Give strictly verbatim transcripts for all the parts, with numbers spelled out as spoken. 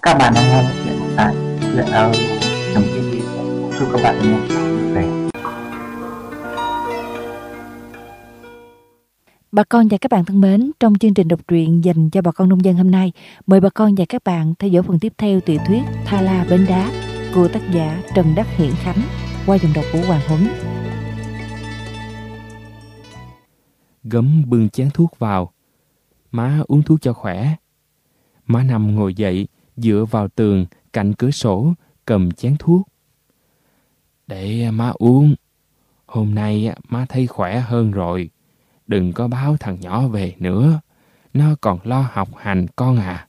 Các bạn đang nghe chuyện tại chuyện audio chấm tv. Chúc các bạn nghe vui vẻ. Bà con và các bạn thân mến, trong chương trình đọc truyện dành cho bà con nông dân hôm nay, mời bà con và các bạn theo dõi phần tiếp theo tiểu thuyết Tha La Bến Đá của tác giả Trần Đắc Hiển Khánh qua giọng đọc của Hoàng Huấn. Gấm bưng chén thuốc vào. Má uống thuốc cho khỏe. Má nằm ngồi dậy, dựa vào tường cạnh cửa sổ, cầm chén thuốc. Để má uống. Hôm nay má thấy khỏe hơn rồi. Đừng có báo thằng nhỏ về nữa. Nó còn lo học hành con à.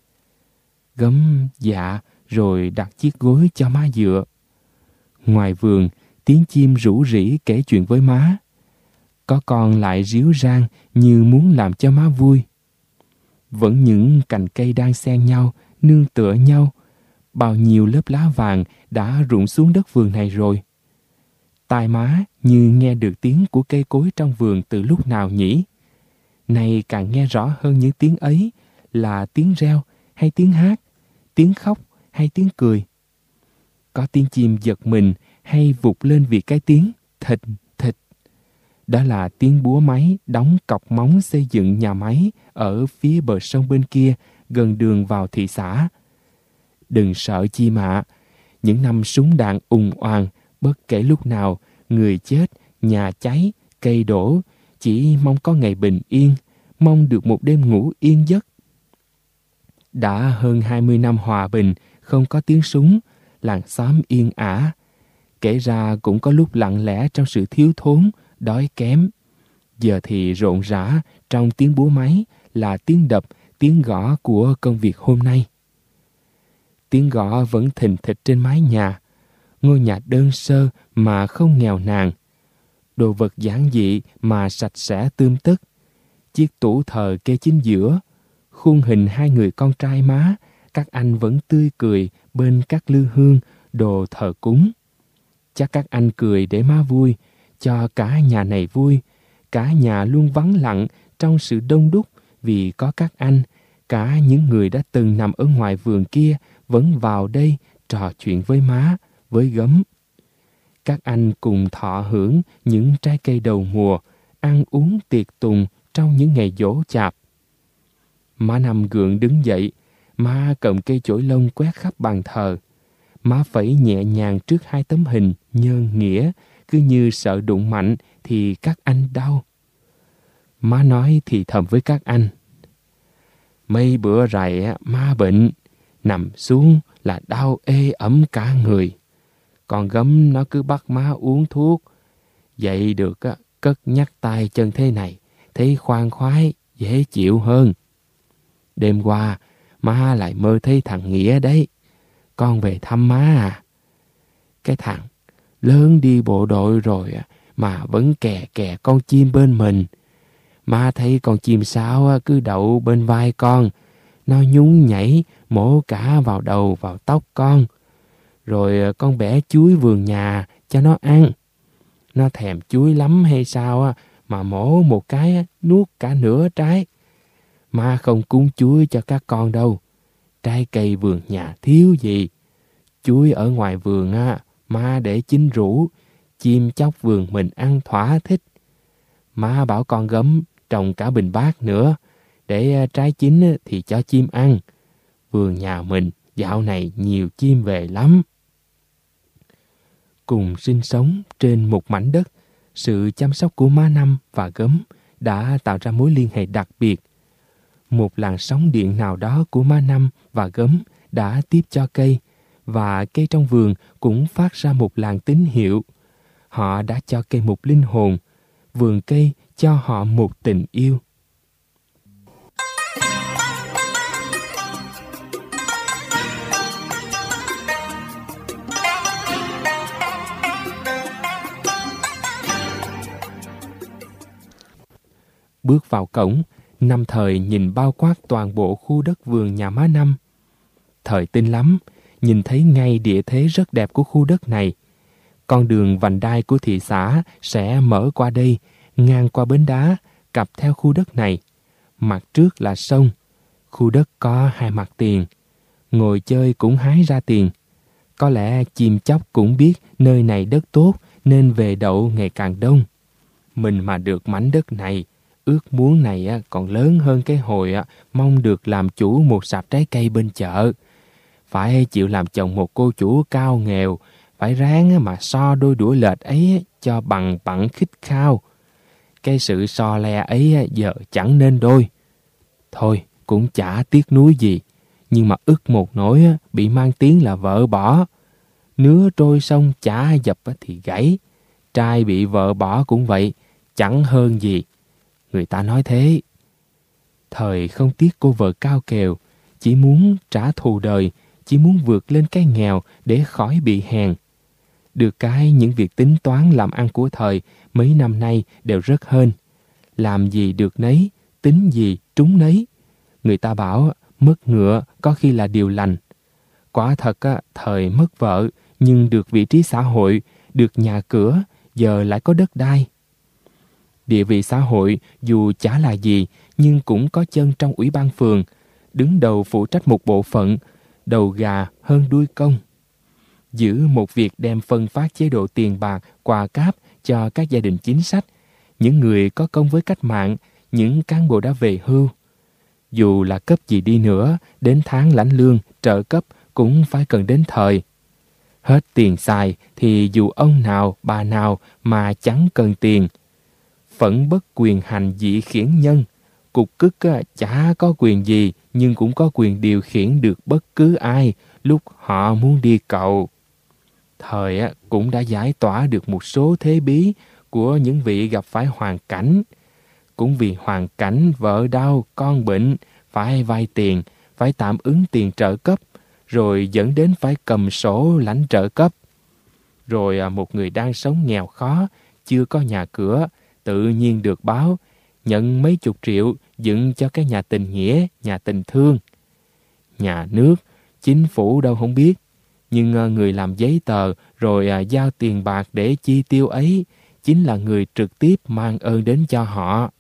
Gấm dạ rồi đặt chiếc gối cho má dựa. Ngoài vườn, tiếng chim rủ rỉ kể chuyện với má. Có con lại ríu rang như muốn làm cho má vui. Vẫn những cành cây đang xen nhau, nương tựa nhau. Bao nhiêu lớp lá vàng đã rụng xuống đất vườn này rồi. Tai má như nghe được tiếng của cây cối trong vườn từ lúc nào nhỉ? Nay càng nghe rõ hơn những tiếng ấy là tiếng reo hay tiếng hát, tiếng khóc hay tiếng cười. Có tiếng chim giật mình hay vụt lên vì cái tiếng thịt thịt. Đó là tiếng búa máy đóng cọc móng xây dựng nhà máy ở phía bờ sông bên kia, gần đường vào thị xã. Đừng sợ chim ạ. Những năm súng đạn ùng oàng, bất kể lúc nào, người chết, nhà cháy, cây đổ, chỉ mong có ngày bình yên, mong được một đêm ngủ yên giấc. Đã hơn hai mươi năm hòa bình, không có tiếng súng, làng xóm yên ả. Kể ra cũng có lúc lặng lẽ trong sự thiếu thốn, đói kém. Giờ thì rộn rã trong tiếng búa máy là tiếng đập, tiếng gõ của công việc hôm nay. Tiếng gõ vẫn thình thịch trên mái nhà. Ngôi nhà đơn sơ mà không nghèo nàn. Đồ vật giản dị mà sạch sẽ tươm tất. Chiếc tủ thờ kê chính giữa. Khuôn hình hai người con trai má. Các anh vẫn tươi cười bên các lư hương, đồ thờ cúng. Chắc các anh cười để má vui, cho cả nhà này vui. Cả nhà luôn vắng lặng trong sự đông đúc vì có các anh. Cả những người đã từng nằm ở ngoài vườn kia vẫn vào đây trò chuyện với má, với Gấm. Các anh cùng thọ hưởng những trái cây đầu mùa, ăn uống tiệc tùng trong những ngày giỗ chạp. Má nằm gượng đứng dậy, má cầm cây chổi lông quét khắp bàn thờ. Má phẩy nhẹ nhàng trước hai tấm hình nhân nghĩa, cứ như sợ đụng mạnh thì các anh đau. Má nói thì thầm với các anh. Mấy bữa rày má bệnh, nằm xuống là đau ê ẩm cả người. Còn Gấm nó cứ bắt má uống thuốc. Vậy được cất nhắc tay chân thế này, thấy khoan khoái, dễ chịu hơn. Đêm qua, má lại mơ thấy thằng Nghĩa đấy. Con về thăm má à? Cái thằng lớn đi bộ đội rồi mà vẫn kè kè con chim bên mình. Má thấy con chim sáo cứ đậu bên vai con. Nó nhún nhảy, mổ cả vào đầu vào tóc con. Rồi con bẻ chuối vườn nhà cho nó ăn. Nó thèm chuối lắm hay sao mà mổ một cái nuốt cả nửa trái. Má không cúng chuối cho các con đâu. Trái cây vườn nhà thiếu gì. Chuối ở ngoài vườn á, má để chín rủ. Chim chóc vườn mình ăn thỏa thích. Má bảo con Gấm trồng cả bình bát nữa. Để trái chín thì cho chim ăn. Vườn nhà mình dạo này nhiều chim về lắm. Cùng sinh sống trên một mảnh đất, sự chăm sóc của má Năm và Gấm đã tạo ra mối liên hệ đặc biệt. Một làn sóng điện nào đó của má Năm và Gấm đã tiếp cho cây, và cây trong vườn cũng phát ra một làn tín hiệu. Họ đã cho cây một linh hồn, vườn cây cho họ một tình yêu. Bước vào cổng, Năm Thời nhìn bao quát toàn bộ khu đất vườn nhà má Năm. Thời tin lắm, nhìn thấy ngay địa thế rất đẹp của khu đất này. Con đường vành đai của thị xã sẽ mở qua đây, ngang qua bến đá, cặp theo khu đất này. Mặt trước là sông. Khu đất có hai mặt tiền. ngồi chơi cũng hái ra tiền. Có lẽ chim chóc cũng biết nơi này đất tốt nên về đậu ngày càng đông. Mình mà được mảnh đất này, ước muốn này còn lớn hơn cái hồi mong được làm chủ một sạp trái cây bên chợ. Phải chịu làm chồng một cô chủ cao nghèo, phải ráng mà so đôi đũa lệch ấy cho bằng phẳng khích khao. Cái sự so le ấy giờ chẳng nên đôi. Thôi cũng chả tiếc nuối gì, nhưng mà ức một nỗi bị mang tiếng là vợ bỏ. Nứa trôi sông chả dập thì gãy, trai bị vợ bỏ cũng vậy, chẳng hơn gì. Người ta nói thế. Thời không tiếc cô vợ cao kèo, chỉ muốn trả thù đời, chỉ muốn vượt lên cái nghèo để khỏi bị hèn. Được cái những việc tính toán làm ăn của thời mấy năm nay đều rất hên. Làm gì được nấy, tính gì trúng nấy. Người ta bảo mất ngựa có khi là điều lành. Quả thật thời mất vợ nhưng được vị trí xã hội, được nhà cửa, giờ lại có đất đai. Địa vị xã hội dù chả là gì nhưng cũng có chân trong ủy ban phường, đứng đầu phụ trách một bộ phận, đầu gà hơn đuôi công. Giữ một việc đem phân phát chế độ tiền bạc, quà cáp cho các gia đình chính sách, những người có công với cách mạng, những cán bộ đã về hưu. Dù là cấp gì đi nữa, đến tháng lãnh lương, trợ cấp cũng phải cần đến thời. Hết tiền xài thì dù ông nào, bà nào mà chẳng cần tiền. Phẫn bất quyền hành dị khiển nhân, cục cức chả có quyền gì nhưng cũng có quyền điều khiển được bất cứ ai lúc họ muốn đi cầu. Thời cũng đã giải tỏa được một số thế bí của những vị gặp phải hoàn cảnh. Cũng vì hoàn cảnh vợ đau, con bệnh, phải vay tiền, phải tạm ứng tiền trợ cấp, rồi dẫn đến phải cầm sổ lãnh trợ cấp. Rồi một người đang sống nghèo khó, chưa có nhà cửa, tự nhiên được báo, nhận mấy chục triệu dựng cho cái nhà tình nghĩa, nhà tình thương. Nhà nước, chính phủ đâu không biết, nhưng người làm giấy tờ rồi giao tiền bạc để chi tiêu ấy chính là người trực tiếp mang ơn đến cho họ.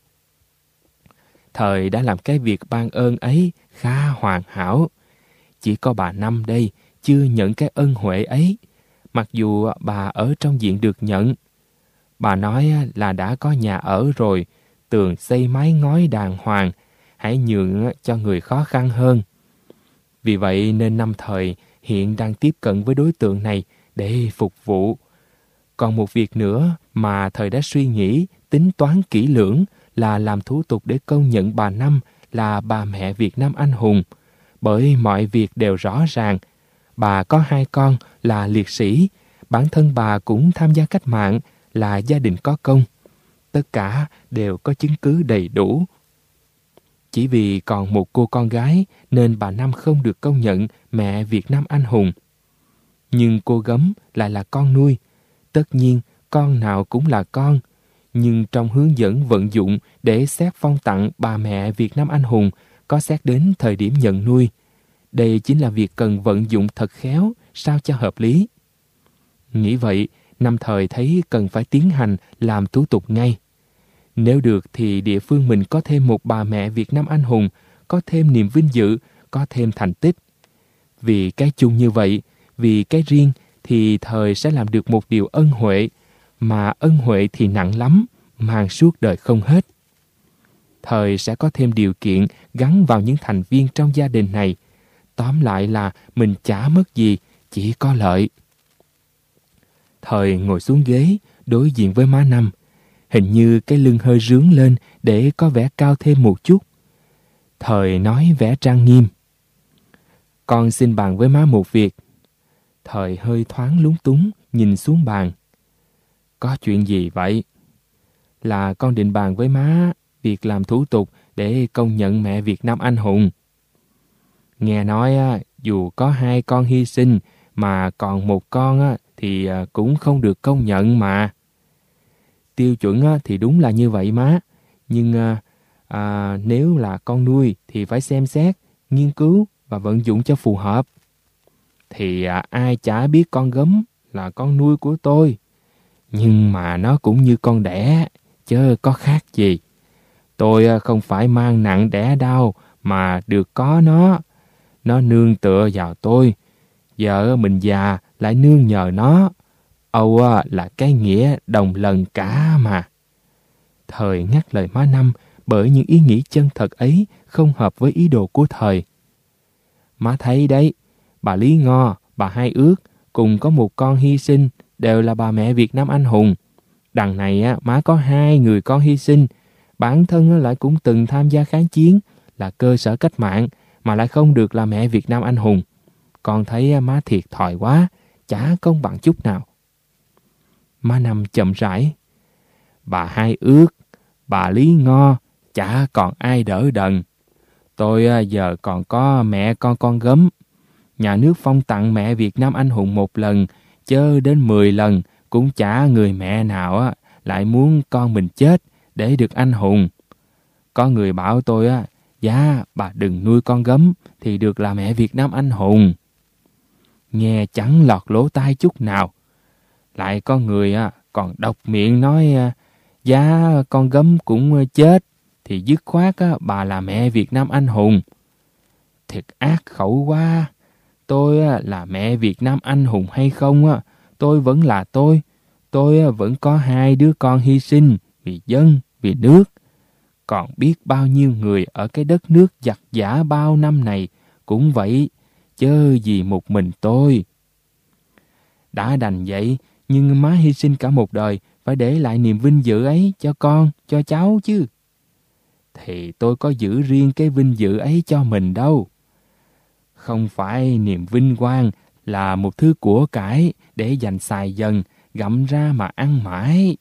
Thời đã làm cái việc ban ơn ấy khá hoàn hảo. Chỉ có bà Năm đây chưa nhận cái ân huệ ấy, mặc dù bà ở trong diện được nhận. Bà nói là đã có nhà ở rồi, tường xây mái ngói đàng hoàng, hãy nhường cho người khó khăn hơn. Vì vậy nên Năm Thời hiện đang tiếp cận với đối tượng này để phục vụ. Còn một việc nữa mà Thời đã suy nghĩ, tính toán kỹ lưỡng là làm thủ tục để công nhận bà Năm là bà mẹ Việt Nam anh hùng. Bởi mọi việc đều rõ ràng. Bà có hai con là liệt sĩ, bản thân bà cũng tham gia cách mạng, là gia đình có công. Tất cả đều có chứng cứ đầy đủ. Chỉ vì còn một cô con gái nên bà Năm không được công nhận mẹ Việt Nam anh hùng. Nhưng cô Gấm lại là con nuôi. Tất nhiên con nào cũng là con. Nhưng trong hướng dẫn vận dụng để xét phong tặng bà mẹ Việt Nam anh hùng có xét đến thời điểm nhận nuôi. Đây chính là việc cần vận dụng thật khéo, sao cho hợp lý. Nghĩ vậy, Năm Thời thấy cần phải tiến hành làm thủ tục ngay. Nếu được thì địa phương mình có thêm một bà mẹ Việt Nam anh hùng, có thêm niềm vinh dự, có thêm thành tích. Vì cái chung như vậy, vì cái riêng thì Thời sẽ làm được một điều ân huệ, mà ân huệ thì nặng lắm, mang suốt đời không hết. Thời sẽ có thêm điều kiện gắn vào những thành viên trong gia đình này. Tóm lại là mình chả mất gì, chỉ có lợi. Thời ngồi xuống ghế, đối diện với má Năm. Hình như cái lưng hơi rướn lên để có vẻ cao thêm một chút. Thời nói vẻ trang nghiêm. Con xin bàn với má một việc. Thời hơi thoáng lúng túng, nhìn xuống bàn. Có chuyện gì vậy? Là con định bàn với má việc làm thủ tục để công nhận mẹ Việt Nam anh hùng. Nghe nói dù có hai con hy sinh mà còn một con thì cũng không được công nhận mà. Tiêu chuẩn thì đúng là như vậy má. Nhưng à, nếu là con nuôi thì phải xem xét, nghiên cứu và vận dụng cho phù hợp. Thì à, ai chả biết con Gấm là con nuôi của tôi. Nhưng mà nó cũng như con đẻ, chứ có khác gì. Tôi không phải mang nặng đẻ đau mà được có nó. Nó nương tựa vào tôi. Giờ mình già lại nương nhờ nó. Âu là cái nghĩa đồng lần cả mà. Thời ngắt lời má Năm bởi những ý nghĩ chân thật ấy không hợp với ý đồ của Thời. Má thấy đấy, bà Lý Ngo, bà Hai Ước cùng có một con hy sinh đều là bà mẹ Việt Nam anh hùng. Đằng này á, má có hai người con hy sinh, bản thân lại cũng từng tham gia kháng chiến, là cơ sở cách mạng mà lại không được là mẹ Việt Nam anh hùng. Con thấy má thiệt thòi quá, chả công bằng chút nào. Má Năm chậm rãi. Bà Hai Ước, bà Lý Ngo, chả còn ai đỡ đần. Tôi giờ còn có mẹ con con gấm. Nhà nước phong tặng mẹ Việt Nam anh hùng một lần, chớ đến mười lần cũng chả người mẹ nào lại muốn con mình chết để được anh hùng. Có người bảo tôi á, dạ bà đừng nuôi con gấm thì được là mẹ Việt Nam anh hùng. Nghe chẳng lọt lỗ tai chút nào. Lại có người á còn độc miệng nói dạ con gấm cũng chết thì dứt khoát á, bà là mẹ Việt Nam anh hùng. Thiệt ác khẩu quá. Tôi á, là mẹ Việt Nam anh hùng hay không á, tôi vẫn là tôi. Tôi á, vẫn có hai đứa con hy sinh vì dân, vì nước. Còn biết bao nhiêu người ở cái đất nước giặc giã bao năm này cũng vậy, chớ gì một mình tôi. Đã đành vậy, nhưng má hy sinh cả một đời, phải để lại niềm vinh dự ấy cho con, cho cháu chứ. Thì tôi có giữ riêng cái vinh dự ấy cho mình đâu. Không phải niềm vinh quang là một thứ của cải để dành xài dần, gặm ra mà ăn mãi.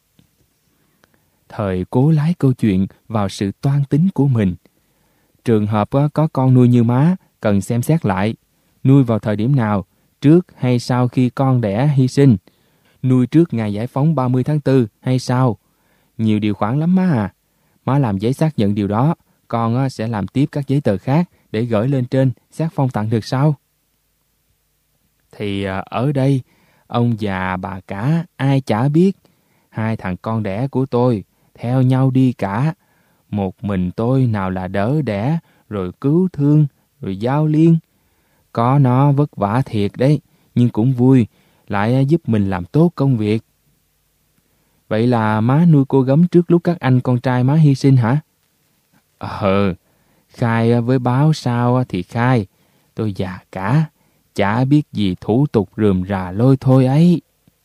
Thời cố lái câu chuyện vào sự toan tính của mình. Trường hợp có con nuôi như má, cần xem xét lại. Nuôi vào thời điểm nào, trước hay sau khi con đẻ hy sinh? Nuôi trước ngày giải phóng ba mươi tháng tư hay sau? Nhiều điều khoản lắm má à. Má làm giấy xác nhận điều đó, con sẽ làm tiếp các giấy tờ khác để gửi lên trên xác phong tặng được sao? Thì ở đây, ông già bà cả ai chả biết. Hai thằng con đẻ của tôi theo nhau đi cả. Một mình tôi nào là đỡ đẻ, rồi cứu thương, rồi giao liên. Có nó vất vả thiệt đấy, nhưng cũng vui, lại giúp mình làm tốt công việc. Vậy là má nuôi cô gấm trước lúc các anh con trai má hy sinh hả? Ờ, khai với báo sao thì khai. Tôi già cả, chả biết gì thủ tục rườm rà lôi thôi ấy.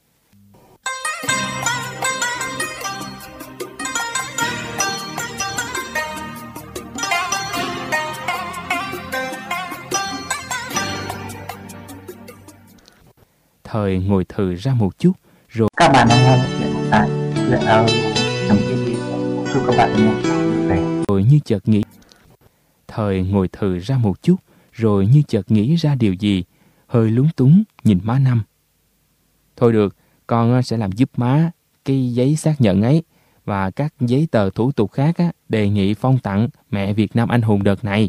Thời ngồi thừ ra một chút rồi. Các bạn đang nghe chuyện tại chuyện ở trong cái chúc các bạn nghe vui vẻ. Rồi như chợt nghĩ. Thời ngồi thừ ra một chút rồi như chợt nghĩ ra điều gì, hơi lúng túng nhìn má Năm. Thôi được, con sẽ làm giúp má cái giấy xác nhận ấy và các giấy tờ thủ tục khác á, đề nghị phong tặng mẹ Việt Nam anh hùng đợt này.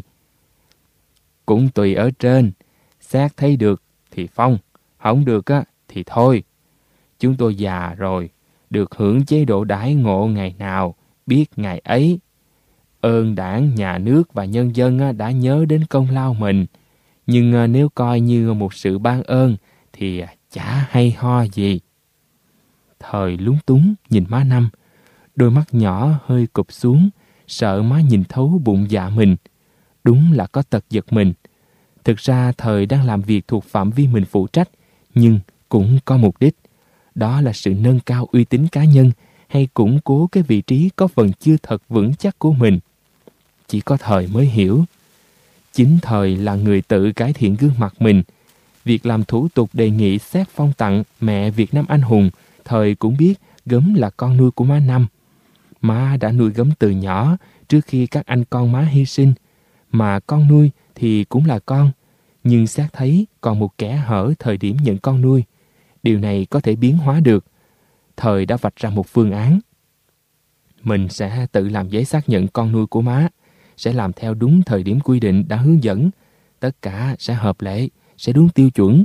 Cũng tùy ở trên, xác thấy được thì phong, không được á thì thôi. Chúng tôi già rồi, được hưởng chế độ đãi ngộ ngày nào, biết ngày ấy. Ơn đảng, nhà nước và nhân dân đã nhớ đến công lao mình. Nhưng nếu coi như một sự ban ơn thì chả hay ho gì. Thời lúng túng nhìn má Năm, đôi mắt nhỏ hơi cụp xuống, sợ má nhìn thấu bụng dạ mình. Đúng là có tật giật mình. Thực ra Thời đang làm việc thuộc phạm vi mình phụ trách, nhưng cũng có mục đích. Đó là sự nâng cao uy tín cá nhân hay củng cố cái vị trí có phần chưa thật vững chắc của mình. Chỉ có Thời mới hiểu. Chính Thời là người tự cải thiện gương mặt mình. Việc làm thủ tục đề nghị xét phong tặng mẹ Việt Nam anh hùng, Thời cũng biết Gấm là con nuôi của má Năm. Má đã nuôi Gấm từ nhỏ trước khi các anh con má hy sinh. Mà con nuôi thì cũng là con, nhưng xét thấy còn một kẽ hở thời điểm nhận con nuôi. Điều này có thể biến hóa được. Thời đã vạch ra một phương án. Mình sẽ tự làm giấy xác nhận con nuôi của má, sẽ làm theo đúng thời điểm quy định đã hướng dẫn. Tất cả sẽ hợp lệ, sẽ đúng tiêu chuẩn.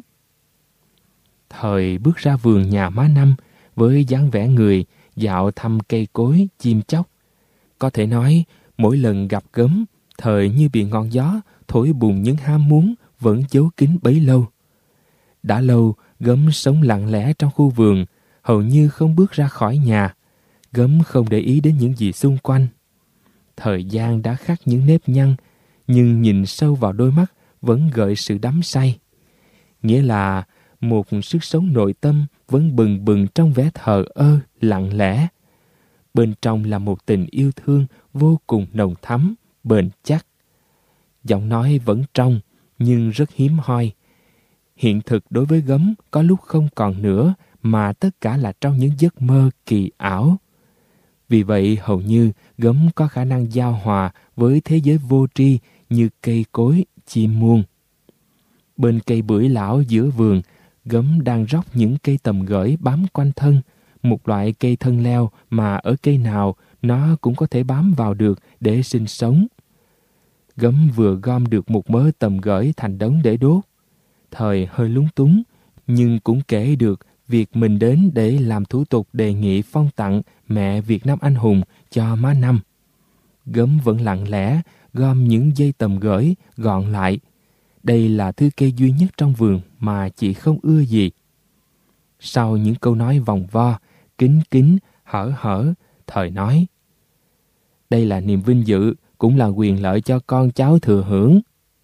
Thời bước ra vườn nhà má Năm với dáng vẻ người dạo thăm cây cối, chim chóc. Có thể nói, mỗi lần gặp Gấm, Thời như bị ngọn gió thổi bùng những ham muốn vẫn giấu kín bấy lâu. Đã lâu, Gấm sống lặng lẽ trong khu vườn, hầu như không bước ra khỏi nhà. Gấm không để ý đến những gì xung quanh. Thời gian đã khắc những nếp nhăn, nhưng nhìn sâu vào đôi mắt vẫn gợi sự đắm say. Nghĩa là một sức sống nội tâm vẫn bừng bừng trong vẻ thờ ơ, lặng lẽ. Bên trong là một tình yêu thương vô cùng nồng thắm, bền chắc. Giọng nói vẫn trong, nhưng rất hiếm hoi. Hiện thực đối với Gấm có lúc không còn nữa, mà tất cả là trong những giấc mơ kỳ ảo. Vì vậy hầu như Gấm có khả năng giao hòa với thế giới vô tri như cây cối, chim muông. Bên cây bưởi lão giữa vườn, Gấm đang róc những cây tầm gởi bám quanh thân, một loại cây thân leo mà ở cây nào nó cũng có thể bám vào được để sinh sống. Gấm vừa gom được một mớ tầm gởi thành đống để đốt. Thời hơi lúng túng, nhưng cũng kể được việc mình đến để làm thủ tục đề nghị phong tặng mẹ Việt Nam anh hùng cho má Năm. Gấm vẫn lặng lẽ gom những dây tầm gởi gọn lại. Đây là thứ cây duy nhất trong vườn mà chị không ưa gì. Sau những câu nói vòng vo, kín kín, hở hở, Thời nói: đây là niềm vinh dự, cũng là quyền lợi cho con cháu thừa hưởng.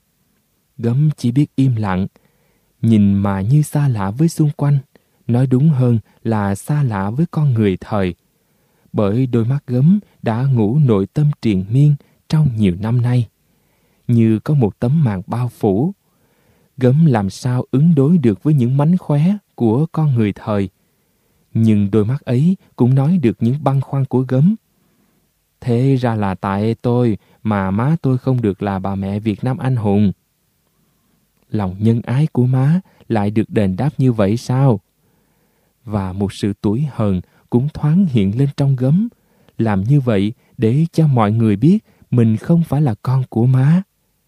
Gấm chỉ biết im lặng, nhìn mà như xa lạ với xung quanh, nói đúng hơn là xa lạ với con người Thời. Bởi đôi mắt Gấm đã ngủ nội tâm triền miên trong nhiều năm nay, như có một tấm màn bao phủ. Gấm làm sao ứng đối được với những mánh khóe của con người Thời. Nhưng đôi mắt ấy cũng nói được những băn khoăn của Gấm. Thế ra là tại tôi mà má tôi không được là bà mẹ Việt Nam anh hùng. Lòng nhân ái của má lại được đền đáp như vậy sao? Và một sự tủi hờn cũng thoáng hiện lên trong Gấm, làm như vậy để cho mọi người biết mình không phải là con của má.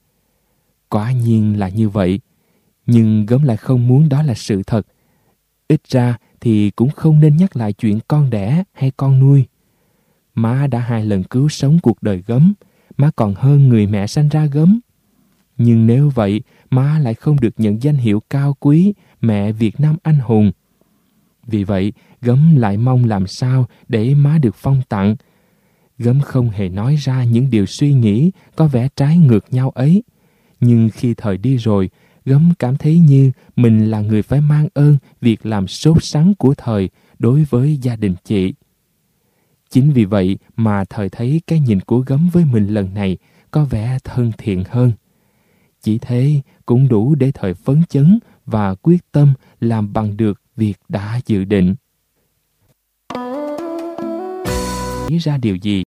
Quả nhiên là như vậy, nhưng Gấm lại không muốn đó là sự thật. Ít ra thì cũng không nên nhắc lại chuyện con đẻ hay con nuôi. Má đã hai lần cứu sống cuộc đời Gấm, má còn hơn người mẹ sanh ra Gấm. Nhưng nếu vậy, má lại không được nhận danh hiệu cao quý mẹ Việt Nam anh hùng. Vì vậy, Gấm lại mong làm sao để má được phong tặng. Gấm không hề nói ra những điều suy nghĩ có vẻ trái ngược nhau ấy. Nhưng khi Thời đi rồi, Gấm cảm thấy như mình là người phải mang ơn việc làm sốt sắng của Thời đối với gia đình chị. Chính vì vậy mà Thời thấy cái nhìn của Gấm với mình lần này có vẻ thân thiện hơn. Chỉ thế cũng đủ để Thời phấn chấn và quyết tâm làm bằng được việc đã dự định. Nghĩ ra điều gì